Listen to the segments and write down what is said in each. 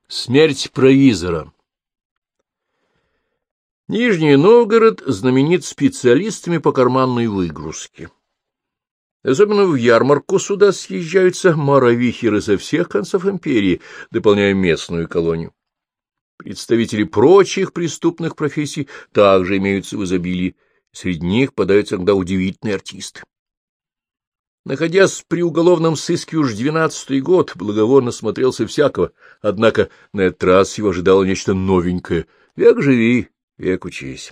Смерть провизора. Нижний Новгород знаменит специалистами по карманной выгрузке. Особенно в ярмарку сюда съезжаются моровихеры со всех концов империи, дополняя местную колонию. Представители прочих преступных профессий также имеются в изобилии, среди них попадаются иногда удивительные артисты. Находясь при уголовном сыске уж 12-й год, Благовон насмотрелся всякого, однако на этот раз его ожидало нечто новенькое. Век живи, век учись.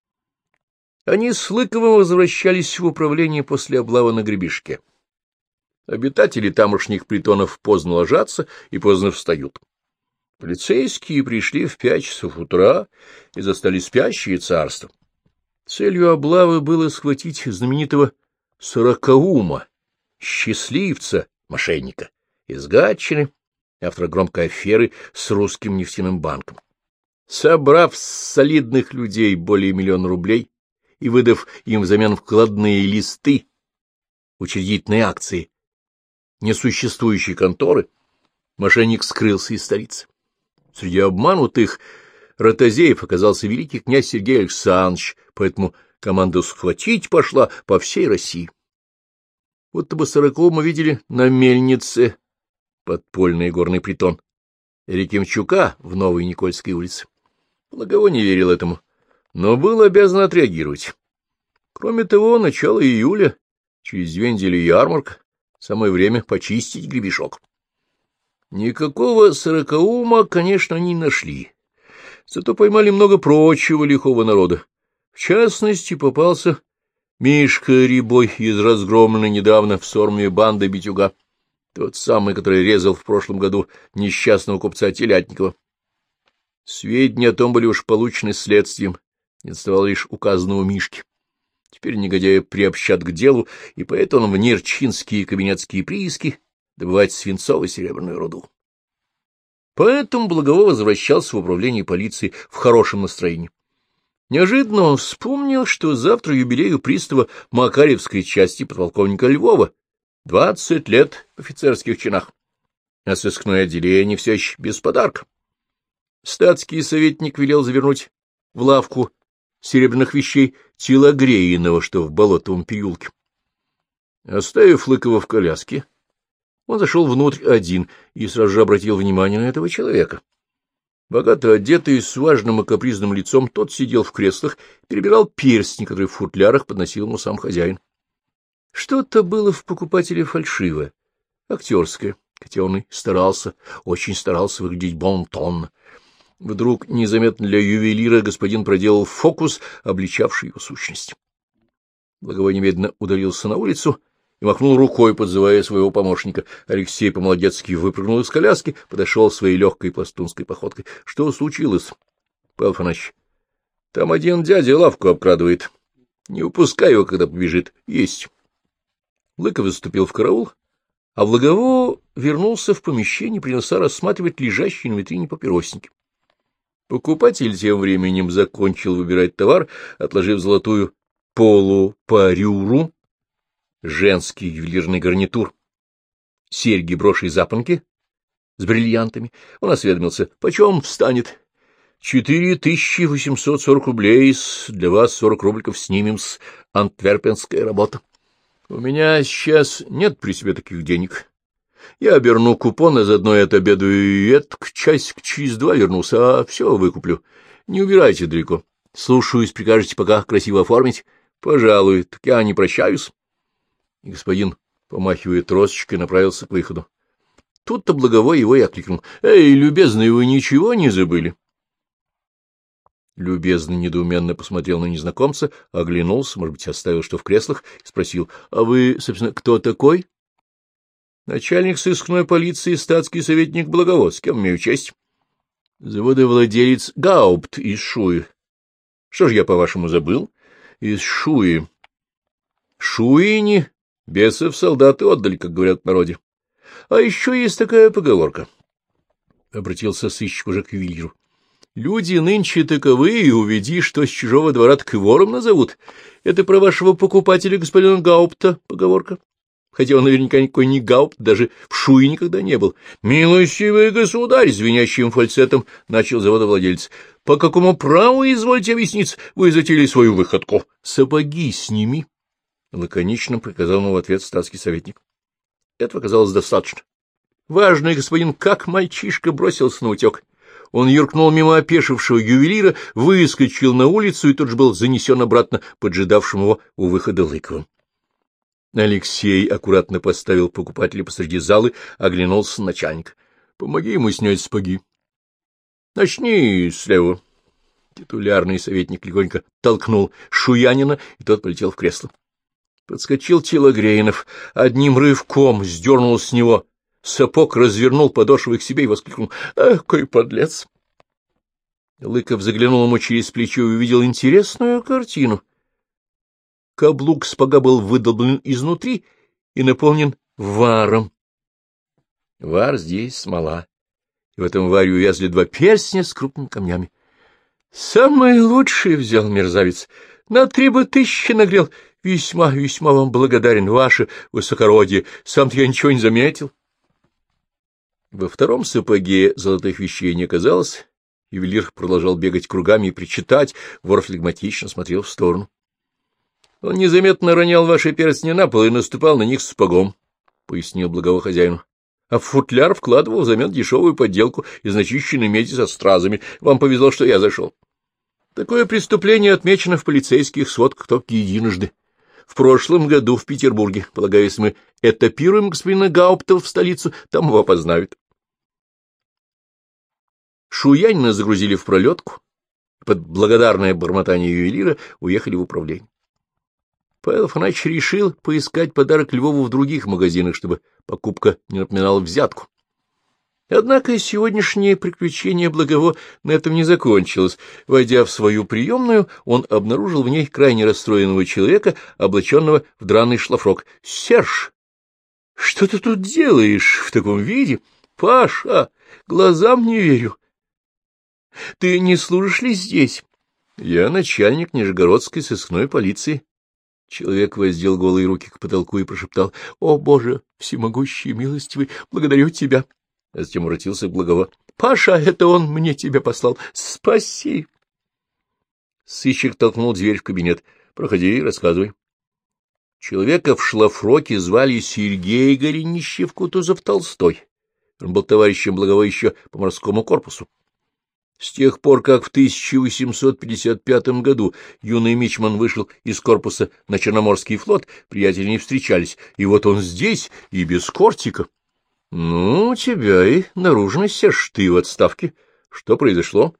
Они с Лыковым возвращались в управление после облавы на Гребешке. Обитатели тамошних притонов поздно ложатся и поздно встают. Полицейские пришли в 5 часов утра и застали спящее царство. Целью облавы было схватить знаменитого Сорокаума, счастливца, мошенника, из Гатчины, автора громкой аферы с русским нефтяным банком. Собрав с солидных людей более 1 000 000 рублей и выдав им взамен вкладные листы, учредительные акции несуществующей конторы, мошенник скрылся из столицы. Среди обманутых ротозеев оказался великий князь Сергей Александрович, поэтому команда схватить пошла по всей России. Будто бы Сорокаума видели на мельнице, подпольный горный притон, Рекимчука в Новой Никольской улице. Благово не верил этому, но был обязан отреагировать. Кроме того, начало июля, через 2 недели ярмарка, самое время почистить гребешок. Никакого Сорокаума, конечно, не нашли, зато поймали много прочего лихого народа. В частности, попался Мишка Рябой из разгромленной недавно в Сормове банды Битюга, тот самый, который резал в прошлом году несчастного купца Телятникова. Сведения о том были уж получены следствием, не отставало лишь указанного Мишки. Теперь негодяя приобщат к делу, и поэтому он в нерчинские кабинетские прииски добывать свинцовую серебряную руду. Поэтому Благово возвращался в управление полиции в хорошем настроении. Неожиданно он вспомнил, что завтра юбилею пристава Макаревской части подполковника Львова, 20 лет в офицерских чинах, а сыскное отделение все еще без подарка. Статский советник велел завернуть в лавку серебряных вещей Телогреиного, что в Болотовом переулке. Оставив Лыкова в коляске, он зашел внутрь один и сразу же обратил внимание на этого человека. Богато одетый, с важным и капризным лицом, тот сидел в креслах, перебирал перстни, которые в футлярах подносил ему сам хозяин. Что-то было в покупателе фальшивое, актерское, хотя он и старался, очень старался выглядеть бон-тонно. Вдруг, незаметно для ювелира, господин проделал фокус, обличавший его сущность. Благовой немедленно удалился на улицу и махнул рукой, подзывая своего помощника. Алексей по-молодецки выпрыгнул из коляски, подошел своей легкой пластунской походкой. — Что случилось, Павел Афанасьевич? — Там один дядя лавку обкрадывает. Не упускай его, когда побежит. Есть. Лыков заступил в караул, а Благово вернулся в помещение, принялся рассматривать лежащие на витрине папиросники. Покупатель тем временем закончил выбирать товар, отложив золотую полупарюру, женский ювелирный гарнитур, серьги, броши и запонки с бриллиантами. Он осведомился: почем встанет? 4840 рублей, для вас 40 рубликов снимем-с, антверпенская работа. У меня сейчас нет при себе таких денег. Я оберну купон, а заодно и отобедаю, и этак часик через 2 вернулся, а все выкуплю. Не убирайте далеко. Слушаюсь, прикажете пока красиво оформить? Пожалуй, так я не прощаюсь. И господин, помахивая тросточкой, направился к выходу. Тут-то Благовой его и окликнул. — Эй, любезный, вы ничего не забыли? Любезный недоуменно посмотрел на незнакомца, оглянулся, может быть, оставил что в креслах, и спросил: — А вы, собственно, кто такой? — Начальник сыскной полиции, статский советник Благово. С кем имею честь? — Заводовладелец Гаупт из Шуи. — Что ж я, по-вашему, забыл? — Из Шуи. — Шуини бесов солдаты отдали, как говорят в народе. А еще есть такая поговорка. Обратился сыщик уже к ювелиру. Люди нынче таковы, и уведи, что с чужого двора так и вором назовут. Это про вашего покупателя, господина Гаупта, поговорка. хотя он наверняка никакой не гаупт, даже в шуе никогда не был. — Милостивый государь! — звенящим фальцетом начал заводовладелец. — По какому праву, извольте объясниться, вы затеяли свою выходку? — Сапоги сними! — лаконично приказал ему в ответ статский советник. Этого оказалось достаточно. Важный господин, как мальчишка, бросился на утек. Он юркнул мимо опешившего ювелира, выскочил на улицу и тут же был занесен обратно поджидавшим его у выхода Лыковым. Алексей аккуратно поставил покупателя посреди залы, оглянулся на начальника. — Помоги ему снять сапоги. — Начни слева. Титулярный советник легонько толкнул Шуянина, и тот полетел в кресло. Подскочил Телогрейнов, одним рывком сдернул с него сапог, развернул подошвы к себе и воскликнул: — какой подлец! Лыков заглянул ему через плечо и увидел интересную картину. Каблук сапога был выдолблен изнутри и наполнен варом. Вар здесь смола, и в этом варе увязли 2 перстня с крупными камнями. — Самый лучший взял мерзавец, на 3 тысячи нагрел. Весьма, весьма вам благодарен, ваше высокородие, сам-то я ничего не заметил. Во втором сапоге золотых вещей не оказалось. Ювелир продолжал бегать кругами и причитать, вор флегматично смотрел в сторону. — Он незаметно ронял ваши перстни на пол и наступал на них сапогом, — пояснил благово хозяину. — А в футляр вкладывал взамен дешевую подделку из начищенной меди со стразами. Вам повезло, что я зашел. Такое преступление отмечено в полицейских сводках только единожды. В прошлом году в Петербурге, полагаю, если мы этапируем господина Гаупта в столицу, там его опознают. Шуянина загрузили в пролетку, под благодарное бормотание ювелира уехали в управление. Павел Афанасьевич решил поискать подарок Львову в других магазинах, чтобы покупка не напоминала взятку. Однако сегодняшнее приключение Благово на этом не закончилось. Войдя в свою приемную, он обнаружил в ней крайне расстроенного человека, облаченного в драный шлафрок. — Серж, что ты тут делаешь в таком виде? — Паша, глазам не верю. — Ты не служишь ли здесь? — Я начальник Нижегородской сыскной полиции. Человек воздел голые руки к потолку и прошептал: — О, Боже, всемогущий и милостивый, благодарю тебя. А затем обратился к Благово: — Паша, это он мне тебя послал. Спаси! Сыщик толкнул дверь в кабинет. — Проходи, рассказывай. Человека в шлафроке звали Сергей Голенищев-Кутузов-Толстой. Он был товарищем Благово еще по морскому корпусу. С тех пор, как в 1855 году юный мичман вышел из корпуса на Черноморский флот, приятели не встречались, и вот он здесь, и без кортика. — Ну, у тебя и наружность, Серж, ты в отставке. Что произошло?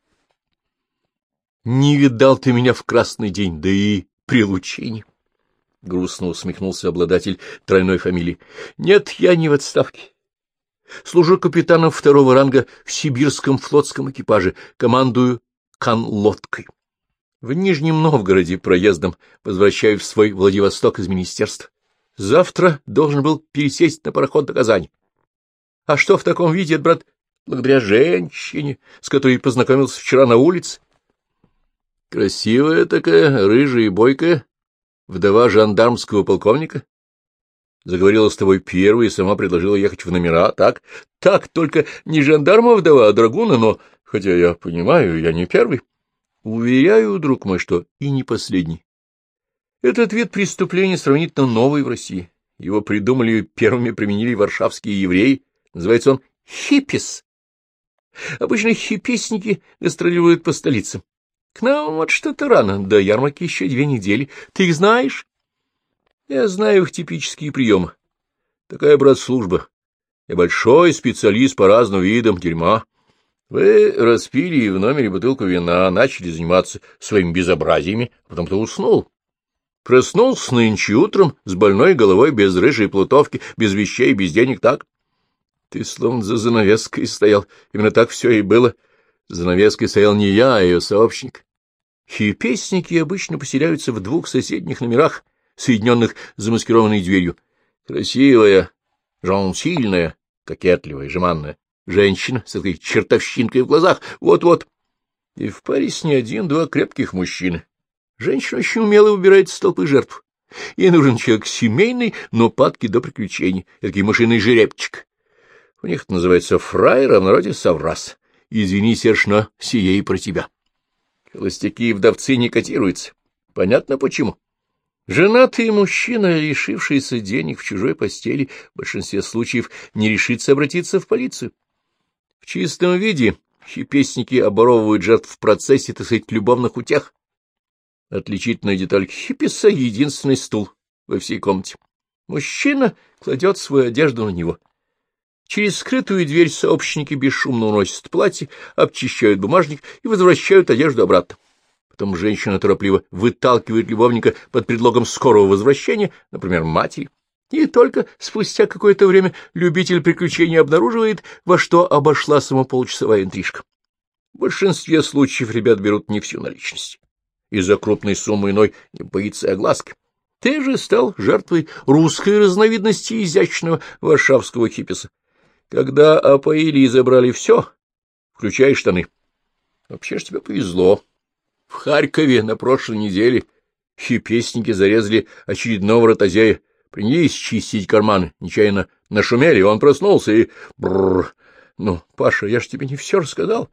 — Не видал ты меня в красный день, да и при лучине. Грустно усмехнулся обладатель тройной фамилии. — Нет, я не в отставке. Служу капитаном 2-го ранга в сибирском флотском экипаже, командую канлодкой. В Нижнем Новгороде проездом возвращаюсь в свой Владивосток из министерства. Завтра должен был пересесть на пароход до Казани. А что в таком виде, брат, благодаря женщине, с которой познакомился вчера на улице? Красивая такая, рыжая и бойкая, вдова жандармского полковника. Заговорила с тобой первой и сама предложила ехать в номера, так? Так, только не жандарма вдова, а драгуна, но, хотя я понимаю, я не первый. Уверяю, друг мой, что и не последний. Этот вид преступления сравнительно новый в России. Его придумали и первыми применили варшавские евреи. Называется он хиппис. Обычно хиппесники гастролируют по столицам. К нам вот что-то рано, до ярмарки еще 2 недели. Ты их знаешь? Я знаю их типические приемы. Такая, брат, служба. Я большой специалист по разным видам дерьма. Вы распили в номере бутылку вина, начали заниматься своими безобразиями, а потом ты уснул. Проснулся нынче утром с больной головой, без рыжей плутовки, без вещей, без денег, так? Ты словно за занавеской стоял. Именно так все и было. За занавеской стоял не я, а ее сообщник. Хиппесники обычно поселяются в 2 соседних номерах, соединенных замаскированной дверью. Красивая, сильная, кокетливая, жеманная женщина с этой чертовщинкой в глазах. Вот-вот. И в паре с ней 1-2 крепких мужчины. Женщина очень умело выбирает из толпы жертв. Ей нужен человек семейный, но падкий до приключений, такой мышиный жеребчик. У них это называется фраер, а в народе соврас. Извини, Серж, но сие и про тебя. Холостяки и вдовцы не котируются. Понятно почему. Женатый мужчина, лишившийся денег в чужой постели, в большинстве случаев не решится обратиться в полицию. В чистом виде хипесники оборовывают жертв в процессе, так сказать, любовных утех. Отличительная деталь хиписа — единственный стул во всей комнате. Мужчина кладет свою одежду на него. Через скрытую дверь сообщники бесшумно уносят платье, обчищают бумажник и возвращают одежду обратно. Потом женщина торопливо выталкивает любовника под предлогом скорого возвращения, например, матери. И только спустя какое-то время любитель приключений обнаруживает, во что обошла самополчасовая интрижка. В большинстве случаев ребят берут не всю наличность. Из-за крупной суммы иной не боится огласки. Ты же стал жертвой русской разновидности изящного варшавского хиписа. Когда опоили и забрали все, включая штаны. Вообще ж тебе повезло. В Харькове на прошлой неделе хипесники зарезали очередного ротозея, принялись чистить карманы, нечаянно нашумели, он проснулся и... Бррр. Ну, Паша, я ж тебе не все рассказал.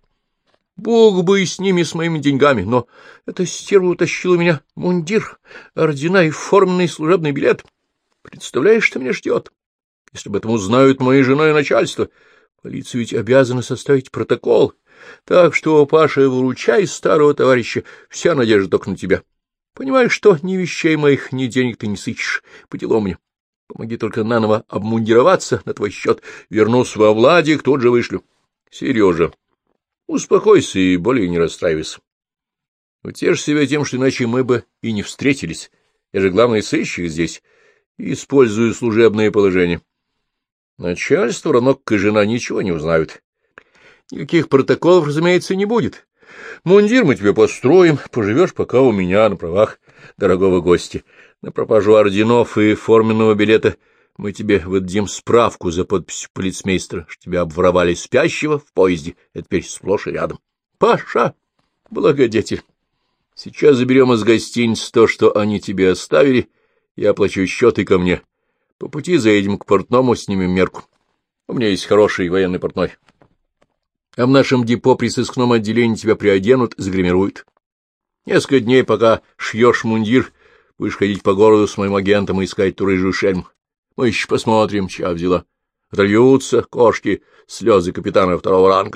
Бог бы и с ними, с моими деньгами, но эта стерва утащила у меня мундир, ордена и форменный служебный билет. Представляешь, что меня ждет? Если об этом узнают моя жена и начальство, полиция ведь обязана составить протокол. Так что, Паша, выручай старого товарища, вся надежда только на тебя. Понимаешь, что ни вещей моих, ни денег ты не сыщешь, по делу мне. Помоги только наново обмундироваться на твой счет, вернусь во Владик, тут же вышлю. Сережа, успокойся и более не расстраивайся. Утешь себя тем, что иначе мы бы и не встретились. Я же главный сыщик здесь, и использую служебное положение. Начальство, равно как и жена, ничего не узнают. Никаких протоколов, разумеется, не будет. Мундир мы тебе построим, поживешь пока у меня на правах дорогого гостя. На пропажу орденов и форменного билета мы тебе выдадим справку за подписью полицмейстера, что тебя обворовали спящего в поезде. Это теперь сплошь и рядом. Паша, благодетель, сейчас заберем из гостиницы то, что они тебе оставили, я оплачу счет и ко мне. По пути заедем к портному, снимем мерку. У меня есть хороший военный портной. А в нашем депо при сыскном отделении тебя приоденут, загримируют. Несколько дней, пока шьешь мундир, будешь ходить по городу с моим агентом и искать ту рыжую шельму. Мы еще посмотрим, чья взяла. Оторвутся кошки, слезы капитана второго ранга.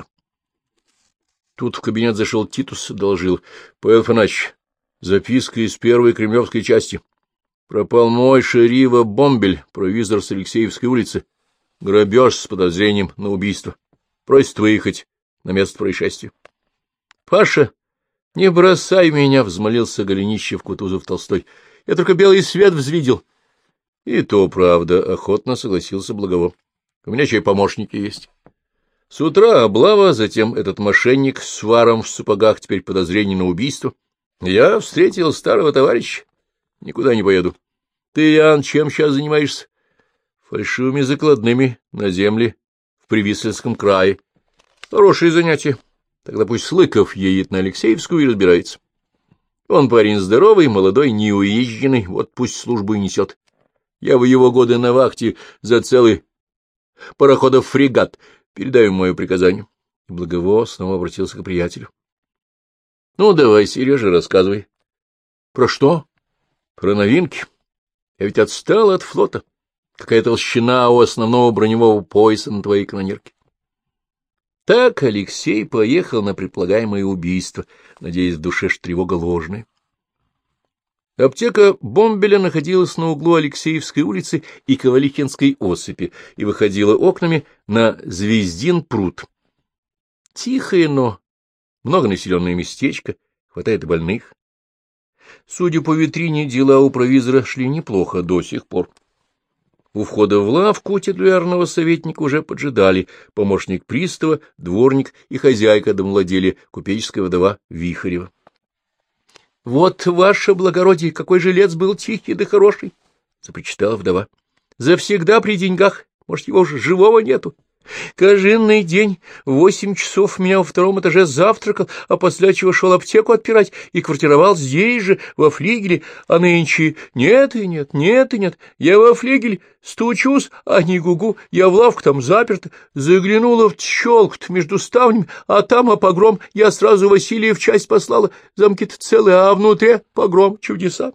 Тут в кабинет зашел Титус и доложил. — Павел Афанасьевич, записка из первой кремлевской части. Пропал мой Шерива Бомбель, провизор с Алексеевской улицы. Грабеж с подозрением на убийство. Просит выехать на место происшествия. — Паша, не бросай меня, — взмолился Голенищев-Кутузов-Толстой. — Я только белый свет взвидел. — И то правда, — охотно согласился Благово. — У меня чай помощники есть. С утра облава, затем этот мошенник с варом в сапогах, теперь подозрение на убийство. Я встретил старого товарища. Никуда не поеду. Ты, Ян, чем сейчас занимаешься? Фальшивыми закладными на земле в Привислинском крае. Хорошее занятие. Тогда пусть Лыков едет на Алексеевскую и разбирается. Он парень здоровый, молодой, неуезженный, вот пусть службу и несет. Я в его годы на вахте за целый пароходов фрегат. Передай ему мое приказание. И Благово снова обратился к приятелю. — Ну, давай, Сережа, рассказывай. — Про что? — Про новинки. Я ведь отстал от флота. Какая толщина у основного броневого пояса на твоей канонерке. Так Алексей поехал на предполагаемое убийство, надеясь в душе, что тревога ложная. Аптека Бомбеля находилась на углу Алексеевской улицы и Ковалихинской осыпи и выходила окнами на Звездин пруд. Тихое, но многонаселенное местечко, хватает и больных. Судя по витрине, дела у провизора шли неплохо до сих пор. У входа в лавку титулярного советника уже поджидали помощник пристава, дворник и хозяйка домовладелия, купеческая вдова Вихарева. — Вот, ваше благородие, какой жилец был тихий да хороший! — запричитала вдова. — Завсегда при деньгах, может, его уже живого нету. Каждый день в 8 часов меня во втором этаже завтракал, а после чего шел аптеку отпирать и квартировал здесь же, во флигеле, а нынче нет и нет, нет и нет. Я во флигель стучусь, а не гугу, я в лавку там заперта, заглянула в щелку между ставнями, а там погром, я сразу Василия в часть послала, замки-то целые, а внутри погром, чудеса.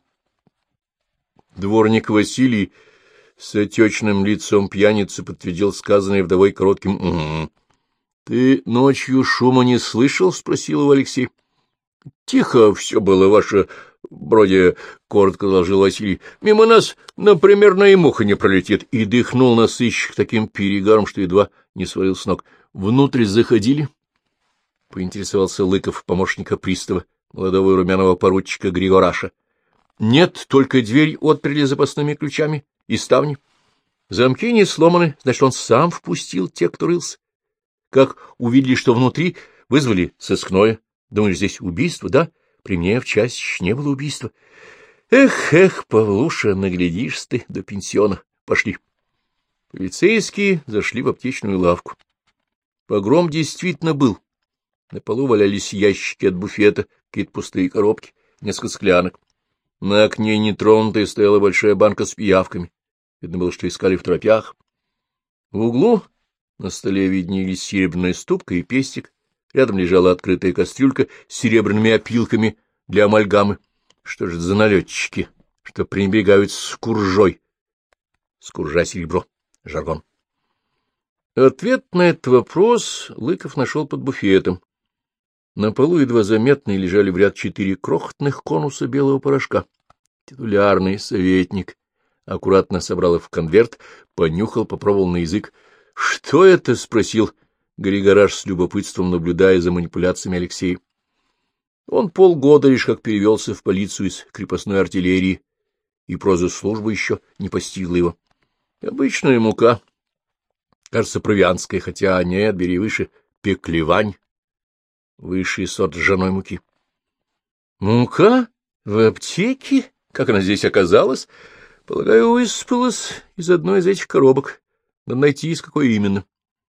Дворник Василий с отечным лицом пьяницы подтвердил сказанное вдовой коротким «угу». — Ты ночью шума не слышал? — спросил его Алексей. — Тихо все было, ваше бродя, — коротко доложил Василий. — Мимо нас, например, и муха не пролетит. И дыхнул на сыщик таким перегаром, что едва не свалил с ног. — Внутрь заходили? — поинтересовался Лыков, помощника пристава, молодого и румяного поручика Григораша. — Нет, только дверь отперли запасными ключами и ставни. Замки не сломаны, значит, он сам впустил тех, кто рылся. Как увидели, что внутри, вызвали сыскное. Думаешь, здесь убийство, да? При мне в часть не было убийства. Эх, Павлуша, наглядишься ты до пенсиона. Пошли. Полицейские зашли в аптечную лавку. Погром действительно был. На полу валялись ящики от буфета, какие-то пустые коробки, несколько склянок. На окне нетронутой стояла большая банка с пиявками. Видно было, что искали в тропях. В углу на столе виднелись серебряная ступка и пестик. Рядом лежала открытая кастрюлька с серебряными опилками для амальгамы. Что же это за налетчики, что пренебрегают скуржой? Скуржа — серебро, жаргон. Ответ на этот вопрос Лыков нашел под буфетом. На полу едва заметно лежали в ряд 4 крохотных конуса белого порошка. Титулярный советник аккуратно собрал их в конверт, понюхал, попробовал на язык. — Что это? — спросил Григораш с любопытством, наблюдая за манипуляциями Алексея. Он полгода лишь как перевелся в полицию из крепостной артиллерии, и проза службы еще не постигла его. Обычная мука, кажется, провианская, хотя нет, бери выше, пеклевань, высший сорт ржаной муки. — Мука? В аптеке? Как она здесь оказалась? Полагаю, высыпалась из одной из этих коробок. Надо найти, из какой именно.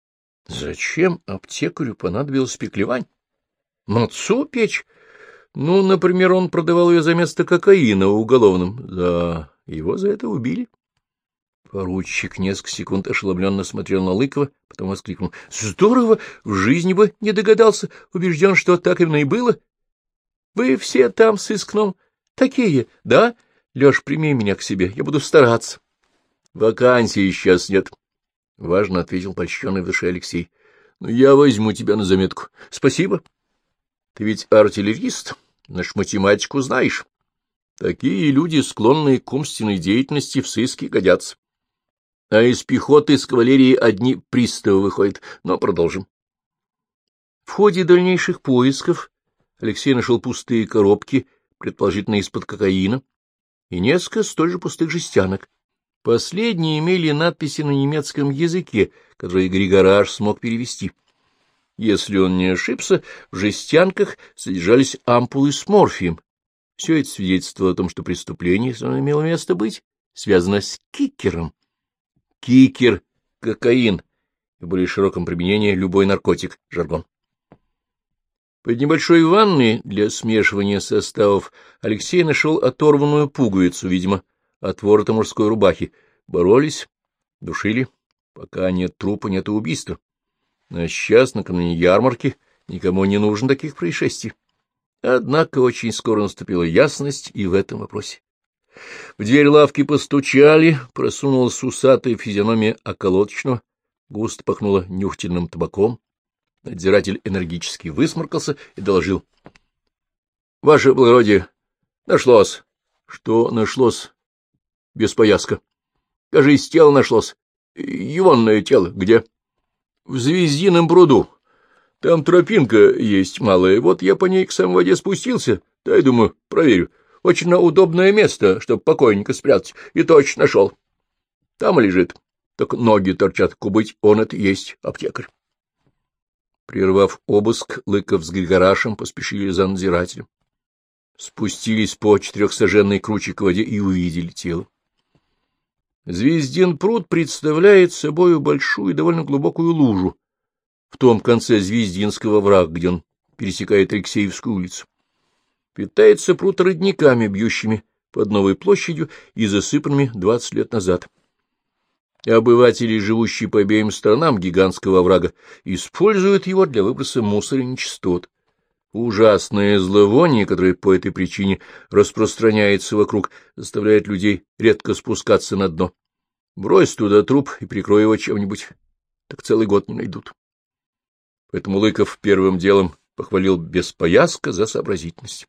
Зачем аптекарю понадобилась пеклевань? Мацу печь? Ну, например, он продавал ее за место кокаина в уголовном. Да, его за это убили. Поручик несколько секунд ошеломленно смотрел на Лыкова, потом воскликнул. — Здорово! В жизни бы не догадался. Убежден, что так именно и было. Вы все там с искном такие, да? Леш, прими меня к себе, я буду стараться. — Вакансии сейчас нет, — важно ответил польщенный в душе Алексей. — Но я возьму тебя на заметку. — Спасибо. Ты ведь артиллерист, значит, математику знаешь. Такие люди, склонные к умственной деятельности, в сыске годятся. А из пехоты, из кавалерии одни приставы выходят. Но продолжим. В ходе дальнейших поисков Алексей нашел пустые коробки, предположительно из-под кокаина, и несколько столь же пустых жестянок. Последние имели надписи на немецком языке, которые Григораш смог перевести. Если он не ошибся, в жестянках содержались ампулы с морфием. Все это свидетельствовало о том, что преступление, если оно имело место быть, связано с кикером. Кикер — кокаин, в более широком применении любой наркотик, жаргон. Под небольшой ванной для смешивания составов Алексей нашел оторванную пуговицу, видимо, от ворота мужской рубахи. Боролись, душили. Пока нет трупа, нет убийства. А сейчас, накануне ярмарки, никому не нужно таких происшествий. Однако очень скоро наступила ясность и в этом вопросе. В дверь лавки постучали, просунулась усатая физиономия околоточного, густо пахнуло нюхательным табаком. Надзиратель энергически высморкался и доложил. — Ваше благородие, нашлось. — Что нашлось? — Без пояска. — Кажись, тело нашлось. — Егонное тело. Где? — В Звездином пруду. Там тропинка есть малая, вот я по ней к самой воде спустился, да и думаю, проверю. Очень удобное место, чтобы покойника спрятать, и точно нашел. Там и лежит, так ноги торчат, кубыть он это есть аптекарь. Прервав обыск, Лыков с Григорашем поспешили за надзирателем. Спустились по 4-саженной круче к воде и увидели тело. Звездин пруд представляет собою большую и довольно глубокую лужу в том конце Звездинского оврага, где он пересекает Алексеевскую улицу. Питается пруд родниками, бьющими под Новой площадью и засыпанными 20 лет назад. Обыватели, живущие по обеим сторонам гигантского оврага, используют его для выброса мусора и нечистот. Ужасное зловоние, которое по этой причине распространяется вокруг, заставляет людей редко спускаться на дно. Брось туда труп и прикрой его чем-нибудь, так целый год не найдут. Поэтому Лыков первым делом похвалил Беспояска за сообразительность.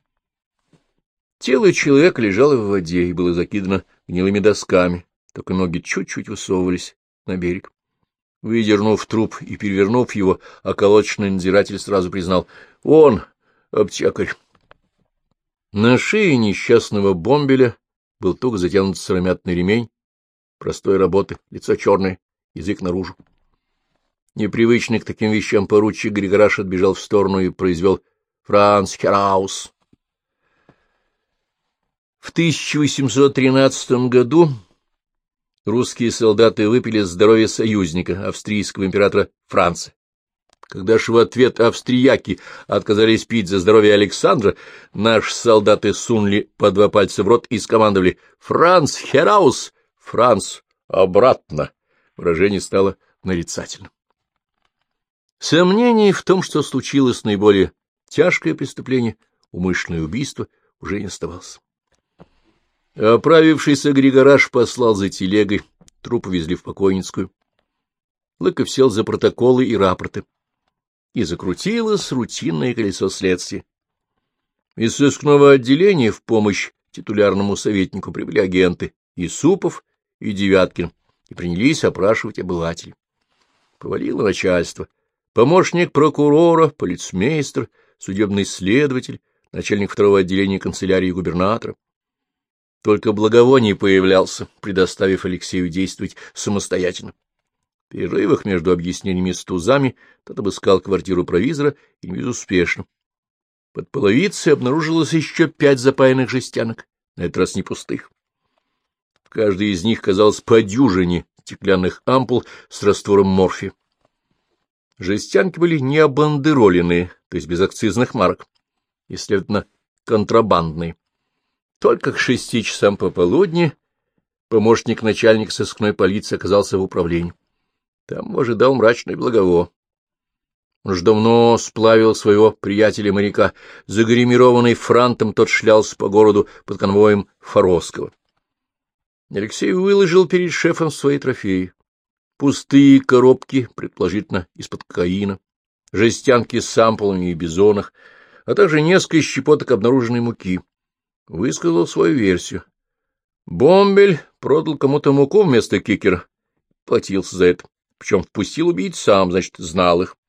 Тело человека лежало в воде и было закидано гнилыми досками, только ноги чуть-чуть высовывались на берег. Выдернув труп и перевернув его, околоточный надзиратель сразу признал: он аптекарь. На шее несчастного Бомбеля был туго затянут сыромятный ремень простой работы, лицо черное, язык наружу. Непривычный к таким вещам поручик Григораш отбежал в сторону и произвел «Франц Хераус». В 1813 году русские солдаты выпили здоровье союзника, австрийского императора Франца. Когда же в ответ австрияки отказались пить за здоровье Александра, наши солдаты сунули по 2 пальца в рот и скомандовали «Франц Хераус! Франц обратно!» Выражение стало нарицательным. Сомнений в том, что случилось наиболее тяжкое преступление, умышленное убийство, уже не оставалось. Оправившийся Григораш послал за телегой, труп увезли в покойницкую. Лыков сел за протоколы и рапорты. И закрутилось рутинное колесо следствия. Из сыскного отделения в помощь титулярному советнику прибыли агенты Исупов и Девяткин и принялись опрашивать обывателей. Повалило начальство. Помощник прокурора, полицмейстер, судебный следователь, начальник 2-го отделения канцелярии губернатора. Только Благовоний появлялся, предоставив Алексею действовать самостоятельно. В перерывах между объяснениями с тузами тот обыскал квартиру провизора и не безуспешно. Под половицей обнаружилось еще 5 запаянных жестянок, на этот раз не пустых. В каждой из них казалось по дюжине стеклянных ампул с раствором морфия. Жестянки были не обандероленные, то есть без акцизных марок, и, следовательно, контрабандные. Только к 6 часам пополудни помощник начальника сыскной полиции оказался в управлении. Там ожидал мрачный Благово. Он уж давно сплавил своего приятеля-моряка. Загримированный франтом тот шлялся по городу под конвоем Форосского. Алексей выложил перед шефом свои трофеи. Пустые коробки, предположительно, из-под кокаина, жестянки с ампулами и бизонах, а также несколько щепоток обнаруженной муки. Высказал свою версию. Бомбель продал кому-то муку вместо кикера, платился за это. Причем впустил убийц сам, значит, знал их.